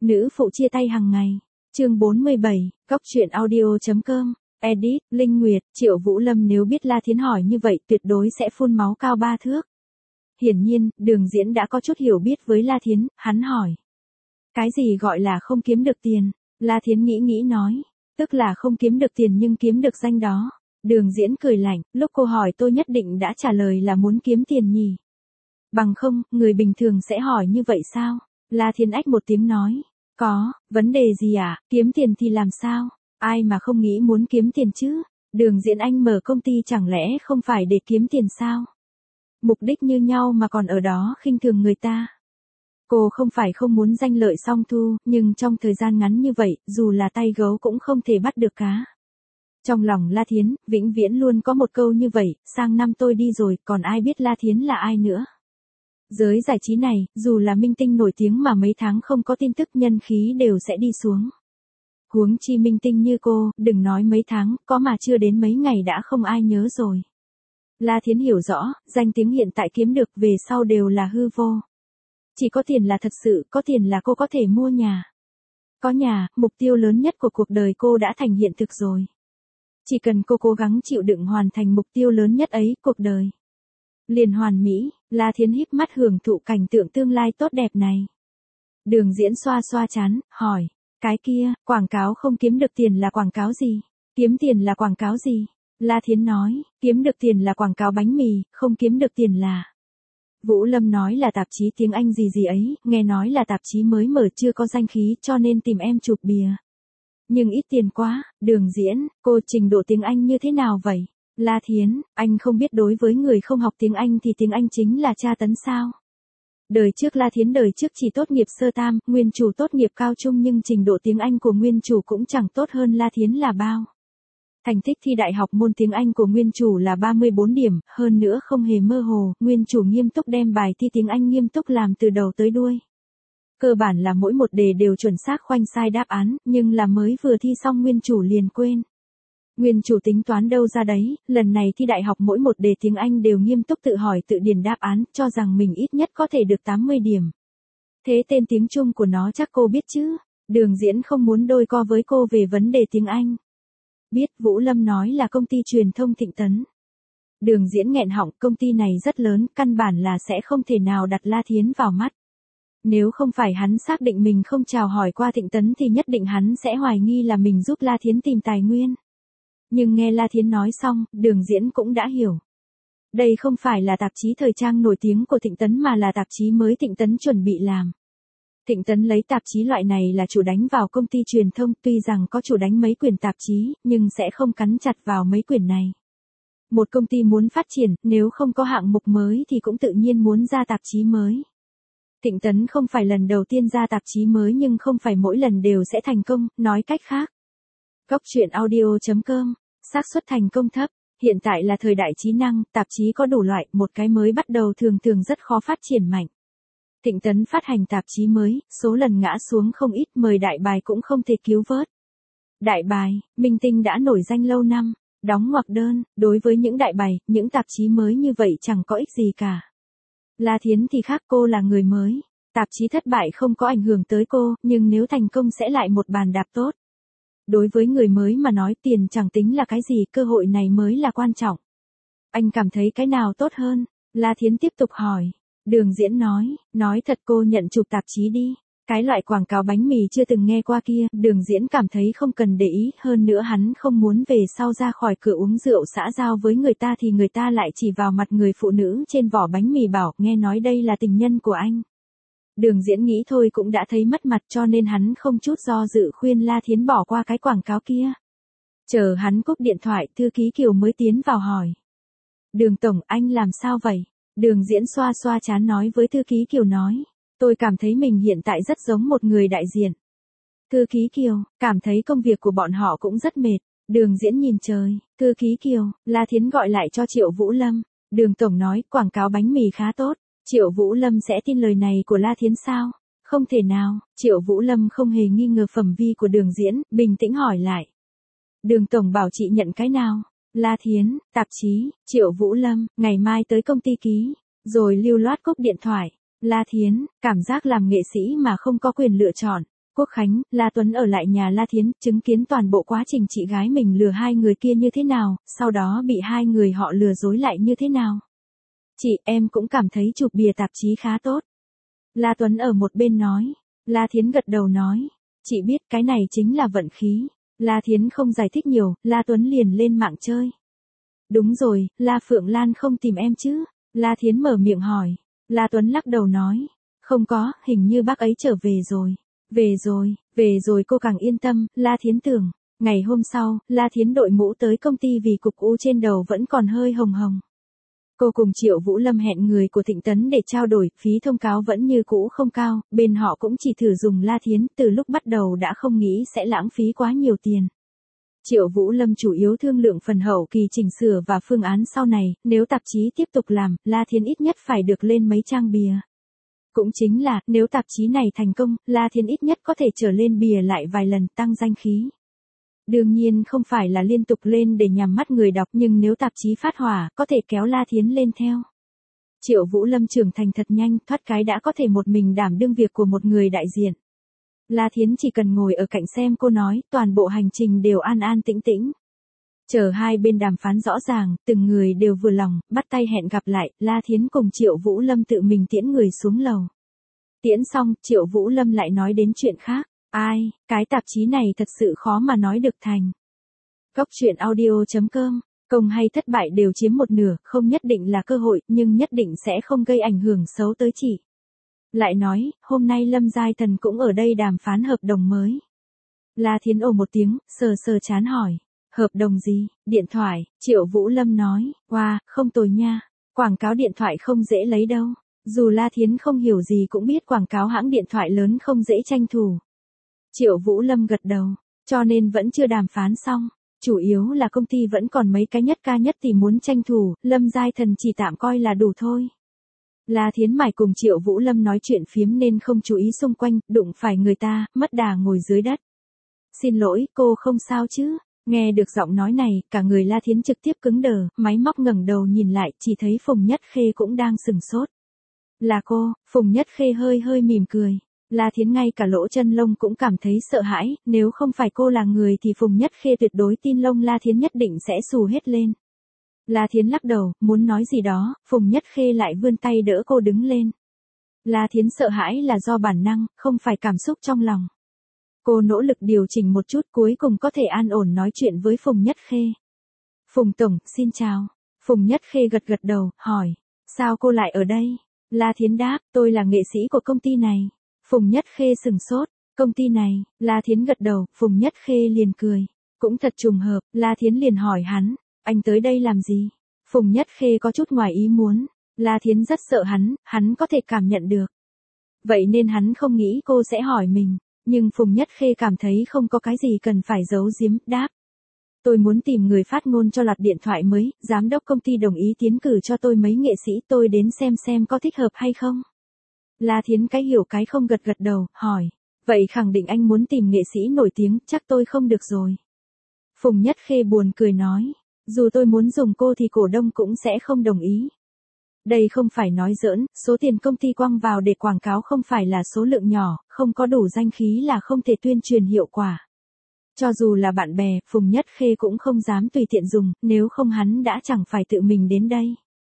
Nữ phụ chia tay hàng ngày. Chương 47, Cóc truyện audio.com. Edit, Linh Nguyệt, Triệu Vũ Lâm nếu biết La Thiến hỏi như vậy tuyệt đối sẽ phun máu cao 3 thước. Hiển nhiên, Đường Diễn đã có chút hiểu biết với La Thiến, hắn hỏi. Cái gì gọi là không kiếm được tiền? La Thiến nghĩ nói. Tức là không kiếm được tiền nhưng kiếm được danh đó. Đường Diễn cười lạnh, lúc cô hỏi tôi nhất định đã trả lời là muốn kiếm tiền nhỉ. Bằng không, người bình thường sẽ hỏi như vậy sao? La Thiến ách một tiếng nói. Có, vấn đề gì à, kiếm tiền thì làm sao? Ai mà không nghĩ muốn kiếm tiền chứ? Đường Diễn anh mở công ty chẳng lẽ không phải để kiếm tiền sao? Mục đích như nhau mà còn ở đó khinh thường người ta. Cô không phải không muốn danh lợi song thu, nhưng trong thời gian ngắn như vậy, dù là tay gấu cũng không thể bắt được cá. Trong lòng La Thiến, vĩnh viễn luôn có một câu như vậy, sang năm tôi đi rồi, còn ai biết La Thiến là ai nữa. Giới giải trí này, dù là minh tinh nổi tiếng mà mấy tháng không có tin tức nhân khí đều sẽ đi xuống. Huống chi minh tinh như cô, đừng nói mấy tháng, có mà chưa đến mấy ngày đã không ai nhớ rồi. La Thiến hiểu rõ, danh tiếng hiện tại kiếm được về sau đều là hư vô. Chỉ có tiền là thật sự, có tiền là cô có thể mua nhà. Có nhà, mục tiêu lớn nhất của cuộc đời cô đã thành hiện thực rồi. Chỉ cần cô cố gắng chịu đựng hoàn thành mục tiêu lớn nhất ấy, cuộc đời liền hoàn mỹ. La Thiến híp mắt hưởng thụ cảnh tượng tương lai tốt đẹp này. Đường Diễn xoa xoa trán, hỏi, cái kia, quảng cáo không kiếm được tiền là quảng cáo gì? Kiếm tiền là quảng cáo gì? La Thiến nói, kiếm được tiền là quảng cáo bánh mì, không kiếm được tiền là... Vũ Lâm nói là tạp chí tiếng Anh gì gì ấy, nghe nói là tạp chí mới mở chưa có danh khí cho nên tìm em chụp bìa. Nhưng ít tiền quá. Đường Diễn, cô trình độ tiếng Anh như thế nào vậy? La Thiến, anh không biết đối với người không học tiếng Anh thì tiếng Anh chính là tra tấn sao? Đời trước La Thiến đời trước chỉ tốt nghiệp sơ tam, nguyên chủ tốt nghiệp cao trung nhưng trình độ tiếng Anh của nguyên chủ cũng chẳng tốt hơn La Thiến là bao. Thành tích thi đại học môn tiếng Anh của nguyên chủ là 34 điểm, hơn nữa không hề mơ hồ, nguyên chủ nghiêm túc đem bài thi tiếng Anh nghiêm túc làm từ đầu tới đuôi. Cơ bản là mỗi một đề đều chuẩn xác khoanh sai đáp án, nhưng là mới vừa thi xong nguyên chủ liền quên. Nguyên chủ tính toán đâu ra đấy, lần này thi đại học mỗi một đề tiếng Anh đều nghiêm túc tự hỏi tự điền đáp án, cho rằng mình ít nhất có thể được 80 điểm. Thế tên tiếng Trung của nó chắc cô biết chứ? Đường Diễn không muốn đôi co với cô về vấn đề tiếng Anh. Biết, Vũ Lâm nói là công ty truyền thông Thịnh Tấn. Đường Diễn nghẹn họng, công ty này rất lớn, căn bản là sẽ không thể nào đặt La Thiến vào mắt. Nếu không phải hắn xác định mình không chào hỏi qua Thịnh Tấn thì nhất định hắn sẽ hoài nghi là mình giúp La Thiến tìm tài nguyên. Nhưng nghe La Thiến nói xong, Đường Diễn cũng đã hiểu. Đây không phải là tạp chí thời trang nổi tiếng của Thịnh Tấn mà là tạp chí mới Thịnh Tấn chuẩn bị làm. Thịnh Tấn lấy tạp chí loại này là chủ đánh vào công ty truyền thông, tuy rằng có chủ đánh mấy quyển tạp chí, nhưng sẽ không cắn chặt vào mấy quyển này. Một công ty muốn phát triển, nếu không có hạng mục mới thì cũng tự nhiên muốn ra tạp chí mới. Thịnh Tấn không phải lần đầu tiên ra tạp chí mới nhưng không phải mỗi lần đều sẽ thành công, nói cách khác. Cóc truyện audio.com, xác suất thành công thấp. Hiện tại là thời đại trí năng, tạp chí có đủ loại, một cái mới bắt đầu thường rất khó phát triển mạnh. Thịnh Tấn phát hành tạp chí mới, số lần ngã xuống không ít, mời đại bài cũng không thể cứu vớt. Đại bài, minh tinh đã nổi danh lâu năm, đóng ngoặc đơn, đối với những đại bài, những tạp chí mới như vậy chẳng có ích gì cả. La Thiến thì khác, cô là người mới. Tạp chí thất bại không có ảnh hưởng tới cô, nhưng nếu thành công sẽ lại một bàn đạp tốt. Đối với người mới mà nói tiền chẳng tính là cái gì, cơ hội này mới là quan trọng. Anh cảm thấy cái nào tốt hơn? La Thiến tiếp tục hỏi. Đường Diễn nói thật cô nhận chụp tạp chí đi. Cái loại quảng cáo bánh mì chưa từng nghe qua kia, Đường Diễn cảm thấy không cần để ý, hơn nữa hắn không muốn về sau ra khỏi cửa uống rượu xã giao với người ta thì người ta lại chỉ vào mặt người phụ nữ trên vỏ bánh mì bảo, nghe nói đây là tình nhân của anh. Đường Diễn nghĩ thôi cũng đã thấy mất mặt cho nên hắn không chút do dự khuyên La Thiến bỏ qua cái quảng cáo kia. Chờ hắn cúp điện thoại, thư ký Kiều mới tiến vào hỏi. Đường Tổng, anh làm sao vậy? Đường Diễn xoa xoa trán nói với thư ký Kiều nói. Tôi cảm thấy mình hiện tại rất giống một người đại diện. Thư ký Kiều, cảm thấy công việc của bọn họ cũng rất mệt. Đường Diễn nhìn trời. Thư ký Kiều, La Thiến gọi lại cho Triệu Vũ Lâm. Đường Tổng nói, quảng cáo bánh mì khá tốt. Triệu Vũ Lâm sẽ tin lời này của La Thiến sao? Không thể nào. Triệu Vũ Lâm không hề nghi ngờ phẩm vi của Đường Diễn, bình tĩnh hỏi lại. Đường Tổng bảo chị nhận cái nào? La Thiến, tạp chí. Triệu Vũ Lâm, ngày mai tới công ty ký. Rồi lưu loát cúp điện thoại. La Thiến, cảm giác làm nghệ sĩ mà không có quyền lựa chọn. Quốc Khánh, La Tuấn ở lại nhà La Thiến, chứng kiến toàn bộ quá trình chị gái mình lừa hai người kia như thế nào, sau đó bị hai người họ lừa dối lại như thế nào. Chị, em cũng cảm thấy chụp bìa tạp chí khá tốt. La Tuấn ở một bên nói. La Thiến gật đầu nói. Chị biết cái này chính là vận khí. La Thiến không giải thích nhiều, La Tuấn liền lên mạng chơi. Đúng rồi, La Phượng Lan không tìm em chứ? La Thiến mở miệng hỏi. La Tuấn lắc đầu nói. Không có, hình như bác ấy trở về rồi. Về rồi cô càng yên tâm, La Thiến tưởng. Ngày hôm sau, La Thiến đội mũ tới công ty vì cục u trên đầu vẫn còn hơi hồng hồng. Cô cùng Triệu Vũ Lâm hẹn người của Thịnh Tấn để trao đổi, phí thông cáo vẫn như cũ không cao, bên họ cũng chỉ thử dùng La Thiến, từ lúc bắt đầu đã không nghĩ sẽ lãng phí quá nhiều tiền. Triệu Vũ Lâm chủ yếu thương lượng phần hậu kỳ chỉnh sửa và phương án sau này, nếu tạp chí tiếp tục làm, La Thiến ít nhất phải được lên mấy trang bìa. Cũng chính là, nếu tạp chí này thành công, La Thiến ít nhất có thể trở lên bìa lại vài lần, tăng danh khí. Đương nhiên không phải là liên tục lên để nhằm mắt người đọc, nhưng nếu tạp chí phát hỏa, có thể kéo La Thiến lên theo. Triệu Vũ Lâm trưởng thành thật nhanh, thoát cái đã có thể một mình đảm đương việc của một người đại diện. La Thiến chỉ cần ngồi ở cạnh xem cô nói, toàn bộ hành trình đều an an tĩnh tĩnh. Chờ hai bên đàm phán rõ ràng, từng người đều vừa lòng, bắt tay hẹn gặp lại, La Thiến cùng Triệu Vũ Lâm tự mình tiễn người xuống lầu. Tiễn xong, Triệu Vũ Lâm lại nói đến chuyện khác. Ai, cái tạp chí này thật sự khó mà nói được thành. Góc truyện audio.com, công hay thất bại đều chiếm một nửa, không nhất định là cơ hội, nhưng nhất định sẽ không gây ảnh hưởng xấu tới chị. Lại nói, hôm nay Lâm Giai Thần cũng ở đây đàm phán hợp đồng mới. La Thiến ồ một tiếng, sờ sờ chán hỏi. Hợp đồng gì? Điện thoại, Triệu Vũ Lâm nói. Wow, không tồi nha. Quảng cáo điện thoại không dễ lấy đâu. Dù La Thiến không hiểu gì cũng biết quảng cáo hãng điện thoại lớn không dễ tranh thủ. Triệu Vũ Lâm gật đầu, cho nên vẫn chưa đàm phán xong. Chủ yếu là công ty vẫn còn mấy cái nhất ca nhất thì muốn tranh thủ, Lâm Giai Thần chỉ tạm coi là đủ thôi. La Thiến mải cùng Triệu Vũ Lâm nói chuyện phiếm nên không chú ý xung quanh, đụng phải người ta, mất đà ngồi dưới đất. Xin lỗi, cô không sao chứ? Nghe được giọng nói này, cả người La Thiến trực tiếp cứng đờ, máy móc ngẩng đầu nhìn lại, chỉ thấy Phùng Nhất Khê cũng đang sừng sốt. Là cô, Phùng Nhất Khê hơi mỉm cười. La Thiến ngay cả lỗ chân lông cũng cảm thấy sợ hãi, nếu không phải cô là người thì Phùng Nhất Khê tuyệt đối tin lông La Thiến nhất định sẽ xù hết lên. La Thiến lắc đầu, muốn nói gì đó, Phùng Nhất Khê lại vươn tay đỡ cô đứng lên. La Thiến sợ hãi là do bản năng, không phải cảm xúc trong lòng. Cô nỗ lực điều chỉnh một chút cuối cùng có thể an ổn nói chuyện với Phùng Nhất Khê. Phùng Tổng, xin chào. Phùng Nhất Khê gật đầu, hỏi. Sao cô lại ở đây? La Thiến đáp, tôi là nghệ sĩ của công ty này. Phùng Nhất Khê sừng sốt. Công ty này, La Thiến gật đầu, Phùng Nhất Khê liền cười. Cũng thật trùng hợp, La Thiến liền hỏi hắn. Anh tới đây làm gì? Phùng Nhất Khê có chút ngoài ý muốn. La Thiến rất sợ hắn có thể cảm nhận được. Vậy nên hắn không nghĩ cô sẽ hỏi mình. Nhưng Phùng Nhất Khê cảm thấy không có cái gì cần phải giấu giếm, đáp. Tôi muốn tìm người phát ngôn cho loạt điện thoại mới, giám đốc công ty đồng ý tiến cử cho tôi mấy nghệ sĩ, tôi đến xem có thích hợp hay không. La Thiến cái hiểu cái không gật đầu, hỏi. Vậy khẳng định anh muốn tìm nghệ sĩ nổi tiếng, chắc tôi không được rồi. Phùng Nhất Khê buồn cười nói. Dù tôi muốn dùng cô thì cổ đông cũng sẽ không đồng ý. Đây không phải nói giỡn, số tiền công ty quăng vào để quảng cáo không phải là số lượng nhỏ, không có đủ danh khí là không thể tuyên truyền hiệu quả. Cho dù là bạn bè, Phùng Nhất Khê cũng không dám tùy tiện dùng, nếu không hắn đã chẳng phải tự mình đến đây.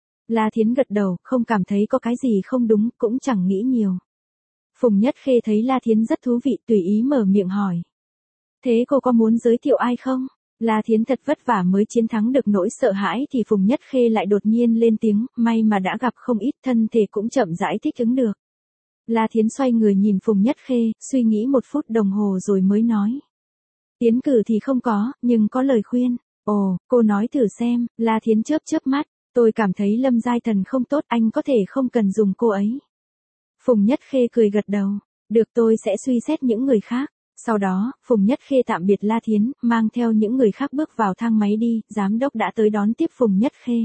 La Thiến gật đầu, không cảm thấy có cái gì không đúng, cũng chẳng nghĩ nhiều. Phùng Nhất Khê thấy La Thiến rất thú vị, tùy ý mở miệng hỏi. Thế cô có muốn giới thiệu ai không? La Thiến thật vất vả mới chiến thắng được nỗi sợ hãi thì Phùng Nhất Khê lại đột nhiên lên tiếng, may mà đã gặp không ít, thân thể cũng chậm rãi thích ứng được. La Thiến xoay người nhìn Phùng Nhất Khê, suy nghĩ 1 phút đồng hồ rồi mới nói. Tiến cử thì không có, nhưng có lời khuyên. Ồ, cô nói thử xem. La Thiến chớp mắt, tôi cảm thấy Lâm Giai Thần không tốt, anh có thể không cần dùng cô ấy. Phùng Nhất Khê cười gật đầu, được tôi sẽ suy xét những người khác. Sau đó, Phùng Nhất Khê tạm biệt La Thiến, mang theo những người khác bước vào thang máy đi, giám đốc đã tới đón tiếp Phùng Nhất Khê.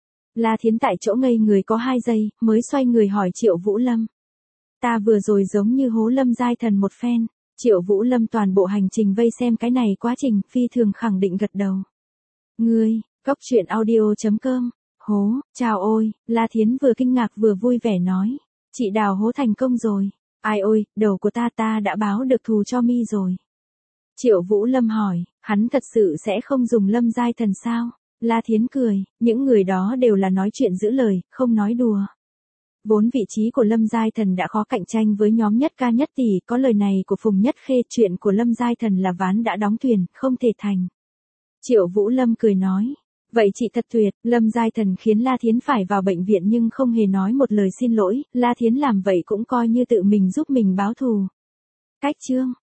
La Thiến tại chỗ ngây người có 2 giây, mới xoay người hỏi Triệu Vũ Lâm. Ta vừa rồi giống như hố Lâm Giai Thần một phen. Triệu Vũ Lâm toàn bộ hành trình vây xem cái này quá trình, phi thường khẳng định gật đầu. Ngươi, góc truyện audio.com, hố, chào ôi, La Thiến vừa kinh ngạc vừa vui vẻ nói. Chị đào hố thành công rồi. Ai ôi, đầu của ta đã báo được thù cho mi rồi. Triệu Vũ Lâm hỏi, hắn thật sự sẽ không dùng Lâm Giai Thần sao? La Thiến cười, những người đó đều là nói chuyện giữ lời, không nói đùa. Vốn vị trí của Lâm Giai Thần đã khó cạnh tranh với nhóm Nhất Ca Nhất Tỷ, có lời này của Phùng Nhất Khê, chuyện của Lâm Giai Thần là ván đã đóng thuyền, không thể thành. Triệu Vũ Lâm cười nói, vậy chị thật tuyệt, Lâm Giai Thần khiến La Thiến phải vào bệnh viện nhưng không hề nói một lời xin lỗi, La Thiến làm vậy cũng coi như tự mình giúp mình báo thù. Cách chương